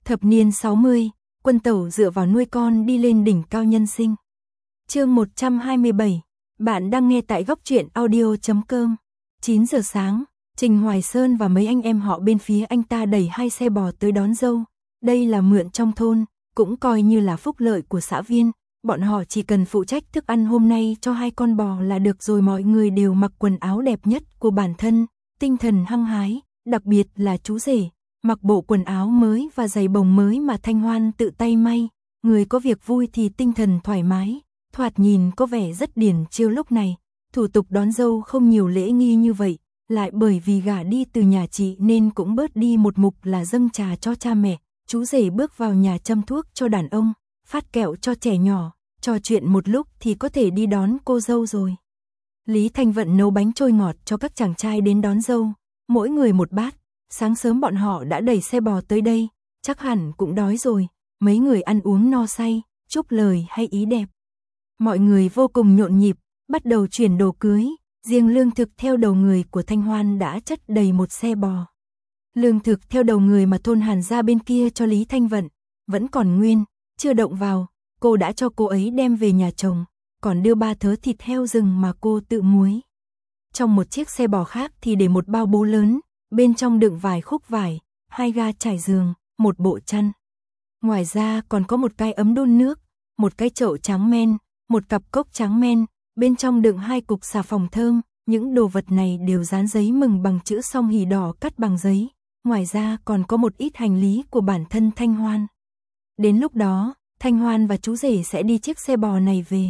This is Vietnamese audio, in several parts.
Thập niên 60, Quân Tẩu dựa vào nuôi con đi lên đỉnh cao nhân sinh. Chương 127, bạn đang nghe tại góc truyện audio.com. 9 giờ sáng, Trình Hoài Sơn và mấy anh em họ bên phía anh ta đẩy 2 xe bò tới đón dâu. Đây là mượn trong thôn, cũng coi như là phúc lợi của xã viên. Bọn họ chỉ cần phụ trách thức ăn hôm nay cho 2 con bò là được rồi. Mọi người đều mặc quần áo đẹp nhất của bản thân, tinh thần hăng hái, đặc biệt là chú rể, mặc bộ quần áo mới và giày bồng mới mà Thanh Hoan tự tay may. Người có việc vui thì tinh thần thoải mái, thoạt nhìn có vẻ rất điển chiêu. Lúc này, thủ tục đón dâu không nhiều lễ nghi như vậy, lại bởi vì gả đi từ nhà chị nên cũng bớt đi một mục là dâng trà cho cha mẹ. Chú rể bước vào nhà châm thuốc cho đàn ông, phát kẹo cho trẻ nhỏ, trò chuyện một lúc thì có thể đi đón cô dâu rồi. Lý Thanh Vận nấu bánh trôi ngọt cho các chàng trai đến đón dâu, mỗi người một bát. Sáng sớm bọn họ đã đẩy xe bò tới đây, chắc hẳn cũng đói rồi. Mấy người ăn uống no say, chúc lời hay ý đẹp. Mọi người vô cùng nhộn nhịp, bắt đầu chuyển đồ cưới. Riêng lương thực theo đầu người của Thanh Hoan đã chất đầy một xe bò. Lương thực theo đầu người mà thôn Hàn ra bên kia cho Lý Thanh Vận vẫn còn nguyên, chưa động vào. Cô đã cho cô ấy đem về nhà chồng, còn đưa 3 thớ thịt heo rừng mà cô tự muối. Trong một chiếc xe bò khác thì để một bao bố lớn, bên trong đựng vài khúc vải, 2 ga trải giường, một bộ chăn. Ngoài ra còn có một cái ấm đun nước, một cái chậu trắng men, một cặp cốc trắng men, bên trong đựng 2 cục xà phòng thơm. Những đồ vật này đều dán giấy mừng bằng chữ song hỷ đỏ cắt bằng giấy. Ngoài ra còn có một ít hành lý của bản thân Thanh Hoan. Đến lúc đó, Thanh Hoan và chú rể sẽ đi chiếc xe bò này về.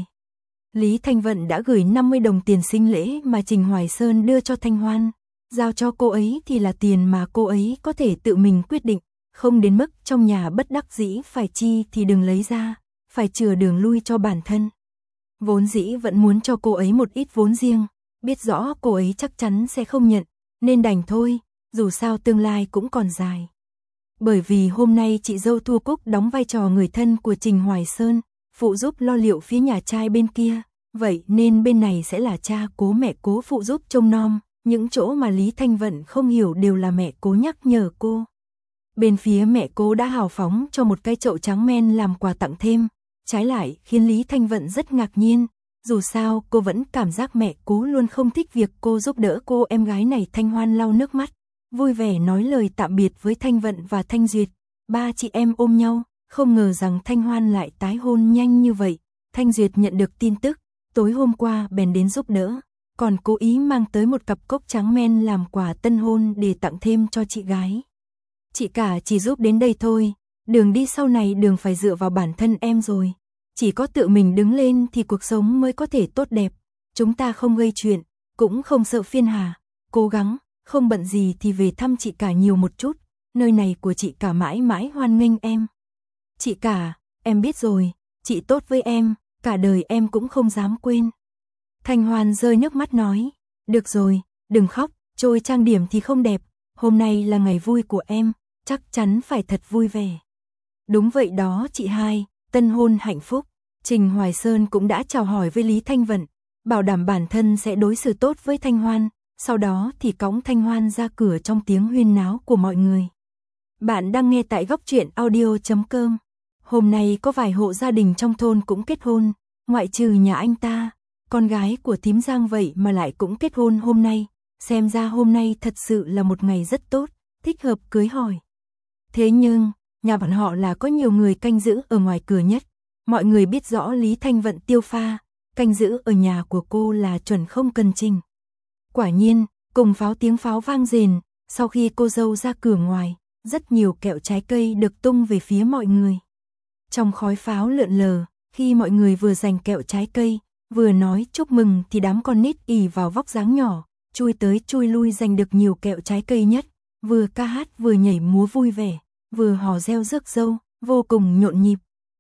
Lý Thanh Vận đã gửi 50 đồng tiền sinh lễ mà Trình Hoài Sơn đưa cho Thanh Hoan. Giao cho cô ấy thì là tiền mà cô ấy có thể tự mình quyết định, không đến mức trong nhà bất đắc dĩ phải chi thì đừng lấy ra, phải chừa đường lui cho bản thân. Vốn dĩ vẫn muốn cho cô ấy một ít vốn riêng, biết rõ cô ấy chắc chắn sẽ không nhận, nên đành thôi, dù sao tương lai cũng còn dài. Bởi vì hôm nay chị dâu Thu Cúc đóng vai trò người thân của Trình Hoài Sơn, phụ giúp lo liệu phía nhà trai bên kia, vậy nên bên này sẽ là cha cố mẹ cố phụ giúp trông nom. Những chỗ mà Lý Thanh Vận không hiểu đều là mẹ cố nhắc nhở cô. Bên phía mẹ cố đã hào phóng cho một cái chậu trắng men làm quà tặng thêm, trái lại khiến Lý Thanh Vận rất ngạc nhiên. Dù sao cô vẫn cảm giác mẹ cố luôn không thích việc cô giúp đỡ cô em gái này. Thanh Hoan lau nước mắt, vui vẻ nói lời tạm biệt với Thanh Vận và Thanh Duyệt. 3 chị em ôm nhau, không ngờ rằng Thanh Hoan lại tái hôn nhanh như vậy. Thanh Duyệt nhận được tin tức, tối hôm qua bèn đến giúp đỡ, còn cố ý mang tới một cặp cốc trắng men làm quà tân hôn để tặng thêm cho chị gái. Chị cả chỉ giúp đến đây thôi, đường đi sau này đường phải dựa vào bản thân em rồi. Chỉ có tự mình đứng lên thì cuộc sống mới có thể tốt đẹp. Chúng ta không gây chuyện, cũng không sợ phiền hà. Cố gắng, không bận gì thì về thăm chị cả nhiều một chút. Nơi này của chị cả mãi mãi hoan nghênh em. Chị cả, em biết rồi, chị tốt với em, cả đời em cũng không dám quên. Thanh Hoan rơi nước mắt nói, được rồi, đừng khóc, trôi trang điểm thì không đẹp. Hôm nay là ngày vui của em, chắc chắn phải thật vui vẻ. Đúng vậy đó chị hai, tân hôn hạnh phúc. Trình Hoài Sơn cũng đã chào hỏi với Lý Thanh Vận, bảo đảm bản thân sẽ đối xử tốt với Thanh Hoan, sau đó thì cõng Thanh Hoan ra cửa trong tiếng huyên náo của mọi người. Bạn đang nghe tại góc truyện audio.com. Hôm nay có vài hộ gia đình trong thôn cũng kết hôn, ngoại trừ nhà anh ta, con gái của thím Giang vậy mà lại cũng kết hôn hôm nay. Xem ra hôm nay thật sự là một ngày rất tốt, thích hợp cưới hỏi. Thế nhưng, nhà bọn họ là có nhiều người canh giữ ở ngoài cửa nhất. Mọi người biết rõ Lý Thanh Vận tiêu pha, canh giữ ở nhà của cô là chuẩn không cần trình. Quả nhiên, cùng tiếng pháo vang rền, sau khi cô dâu ra cửa ngoài, rất nhiều kẹo trái cây được tung về phía mọi người. Trong khói pháo lượn lờ, khi mọi người vừa giành kẹo trái cây, vừa nói chúc mừng thì đám con nít ỉ vào vóc dáng nhỏ, chui tới chui lui giành được nhiều kẹo trái cây nhất, vừa ca hát vừa nhảy múa vui vẻ, vừa hò reo rước dâu, vô cùng nhộn nhịp.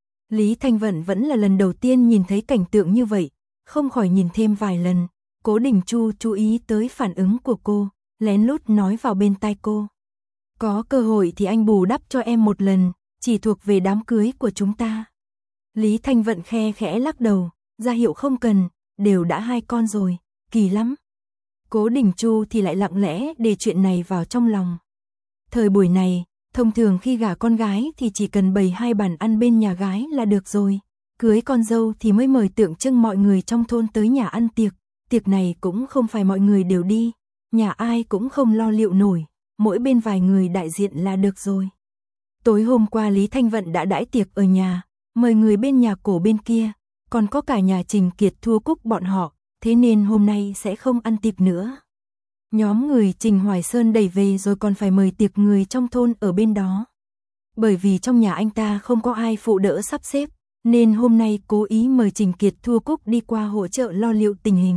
Lý Thanh Vận vẫn là lần đầu tiên nhìn thấy cảnh tượng như vậy, không khỏi nhìn thêm vài lần. Cố Đình Chu chú ý tới phản ứng của cô, lén lút nói vào bên tai cô. Có cơ hội thì anh bù đắp cho em một lần, chỉ thuộc về đám cưới của chúng ta. Lý Thanh Vận khe khẽ lắc đầu, ra hiệu không cần, đều đã 2 con rồi, kỳ lắm. Cố Đình Chu thì lại lặng lẽ để chuyện này vào trong lòng. Thời buổi này, Thông thường khi gả con gái thì chỉ cần bày 2 bàn ăn bên nhà gái là được rồi. Cưới con dâu thì mới mời tượng trưng mọi người trong thôn tới nhà ăn tiệc. Tiệc này cũng không phải mọi người đều đi, nhà ai cũng không lo liệu nổi, mỗi bên vài người đại diện là được rồi. Tối hôm qua Lý Thanh Vận đã đãi tiệc ở nhà, mời người bên nhà Cổ bên kia, còn có cả nhà Trình Kiệt Thua Cúc bọn họ, thế nên hôm nay sẽ không ăn tiệc nữa. Nhóm người Trình Hoài Sơn đẩy về rồi còn phải mời tiệc người trong thôn ở bên đó. Bởi vì trong nhà anh ta không có ai phụ đỡ sắp xếp, nên hôm nay cố ý mời Trình Kiệt Thua Cúc đi qua hỗ trợ lo liệu tình hình.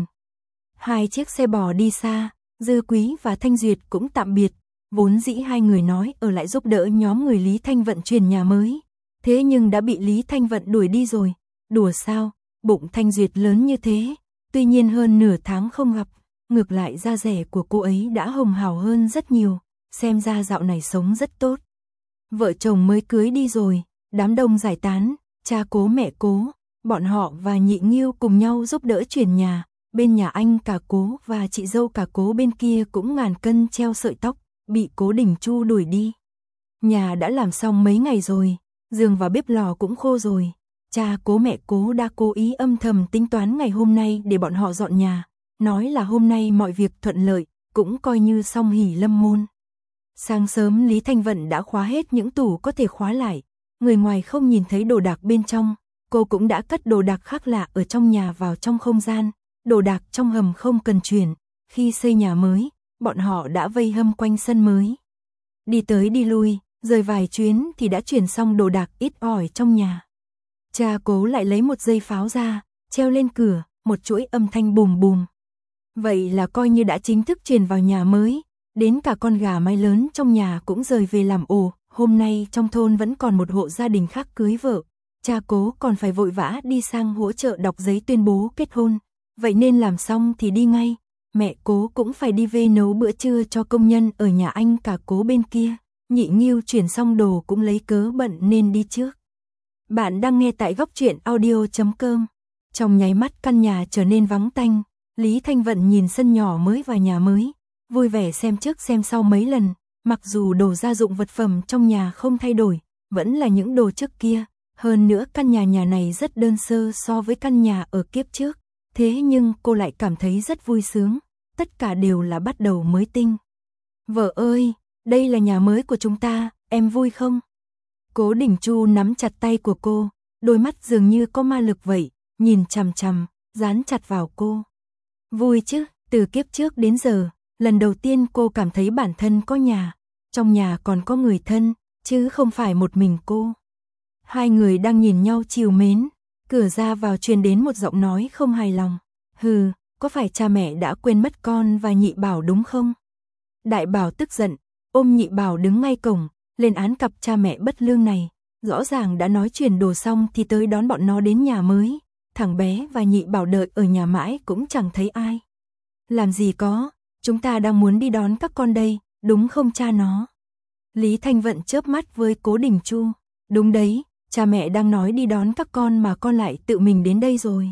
2 chiếc xe bò đi xa, Dư Quý và Thanh Duyệt cũng tạm biệt, vốn dĩ 2 người nói ở lại giúp đỡ nhóm người Lý Thanh Vận chuyển nhà mới. Thế nhưng đã bị Lý Thanh Vận đuổi đi rồi, đùa sao, bụng Thanh Duyệt lớn như thế, tuy nhiên hơn nửa tháng không gặp, ngược lại da dẻ của cô ấy đã hồng hào hơn rất nhiều, xem ra dạo này sống rất tốt. Vợ chồng mới cưới đi rồi, đám đông giải tán, cha Cố mẹ Cố, bọn họ và Nhị Nghiêu cùng nhau giúp đỡ chuyển nhà, bên nhà anh cả Cố và chị dâu cả Cố bên kia cũng ngàn cân treo sợi tóc, bị Cố Đình Chu đuổi đi. Nhà đã làm xong mấy ngày rồi, giường và bếp lò cũng khô rồi, cha Cố mẹ Cố đã cố ý âm thầm tính toán ngày hôm nay để bọn họ dọn nhà, nói là hôm nay mọi việc thuận lợi, cũng coi như xong hỷ lâm môn. Sáng sớm Lý Thanh Vận đã khóa hết những tủ có thể khóa lại, người ngoài không nhìn thấy đồ đạc bên trong, cô cũng đã cất đồ đạc khác lạ ở trong nhà vào trong không gian, đồ đạc trong hầm không cần chuyển, khi xây nhà mới, bọn họ đã vây hâm quanh sân mới. Đi tới đi lui, rời vài chuyến thì đã chuyển xong đồ đạc ít ỏi trong nhà. Cha Cố lại lấy một dây pháo ra, treo lên cửa, một chuỗi âm thanh bùm bùm. Vậy là coi như đã chính thức chuyển vào nhà mới, đến cả con gà mái lớn trong nhà cũng rời về làm ổ. Hôm nay trong thôn vẫn còn một hộ gia đình khác cưới vợ, cha Cố còn phải vội vã đi sang hỗ trợ đọc giấy tuyên bố kết hôn, vậy nên làm xong thì đi ngay. Mẹ Cố cũng phải đi về nấu bữa trưa cho công nhân ở nhà anh cả Cố bên kia. Nhị Nghiêu chuyển xong đồ cũng lấy cớ bận nên đi trước. Bạn đang nghe tại góc truyện audio.com. Trong nháy mắt căn nhà trở nên vắng tanh, Lý Thanh Vận nhìn sân nhỏ mới và nhà mới, vui vẻ xem trước xem sau mấy lần, mặc dù đồ gia dụng vật phẩm trong nhà không thay đổi, vẫn là những đồ trước kia, hơn nữa căn nhà này rất đơn sơ so với căn nhà ở kiếp trước, thế nhưng cô lại cảm thấy rất vui sướng, tất cả đều là bắt đầu mới tinh. Vợ ơi, đây là nhà mới của chúng ta, em vui không? Cố Đình Chu nắm chặt tay của cô, đôi mắt dường như có ma lực vậy, nhìn chằm chằm, dán chặt vào cô. Vui chứ, từ kiếp trước đến giờ, lần đầu tiên cô cảm thấy bản thân có nhà, trong nhà còn có người thân, chứ không phải một mình cô. 2 người đang nhìn nhau trìu mến, cửa ra vào truyền đến một giọng nói không hài lòng. Hừ, có phải cha mẹ đã quên mất con và Nhị Bảo đúng không? Đại Bảo tức giận, ôm Nhị Bảo đứng ngay cổng, lên án cặp cha mẹ bất lương này, rõ ràng đã nói chuyển đồ xong thì tới đón bọn nó đến nhà mới, thằng bé và Nhị Bảo đợi ở nhà mãi cũng chẳng thấy ai. Làm gì có, chúng ta đang muốn đi đón các con đây, đúng không cha nó? Lý Thanh Vận chớp mắt với Cố Đình Chu, đúng đấy, cha mẹ đang nói đi đón các con mà con lại tự mình đến đây rồi.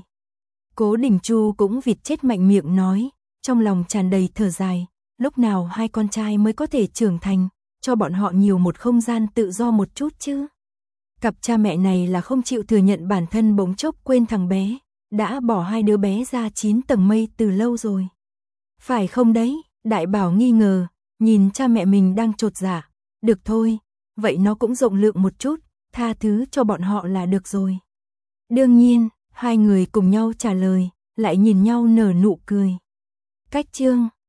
Cố Đình Chu cũng vịt chết mạnh miệng nói, trong lòng tràn đầy thở dài, lúc nào 2 con trai mới có thể trưởng thành, cho bọn họ nhiều một không gian tự do một chút chứ. Cặp cha mẹ này là không chịu thừa nhận bản thân bỗng chốc quên thằng bé, đã bỏ 2 đứa bé ra 9 tầng mây từ lâu rồi. Phải không đấy? Đại Bảo nghi ngờ, nhìn cha mẹ mình đang chột dạ. Được thôi, vậy nó cũng rộng lượng một chút, tha thứ cho bọn họ là được rồi. Đương nhiên, 2 người cùng nhau trả lời, lại nhìn nhau nở nụ cười. Cách chương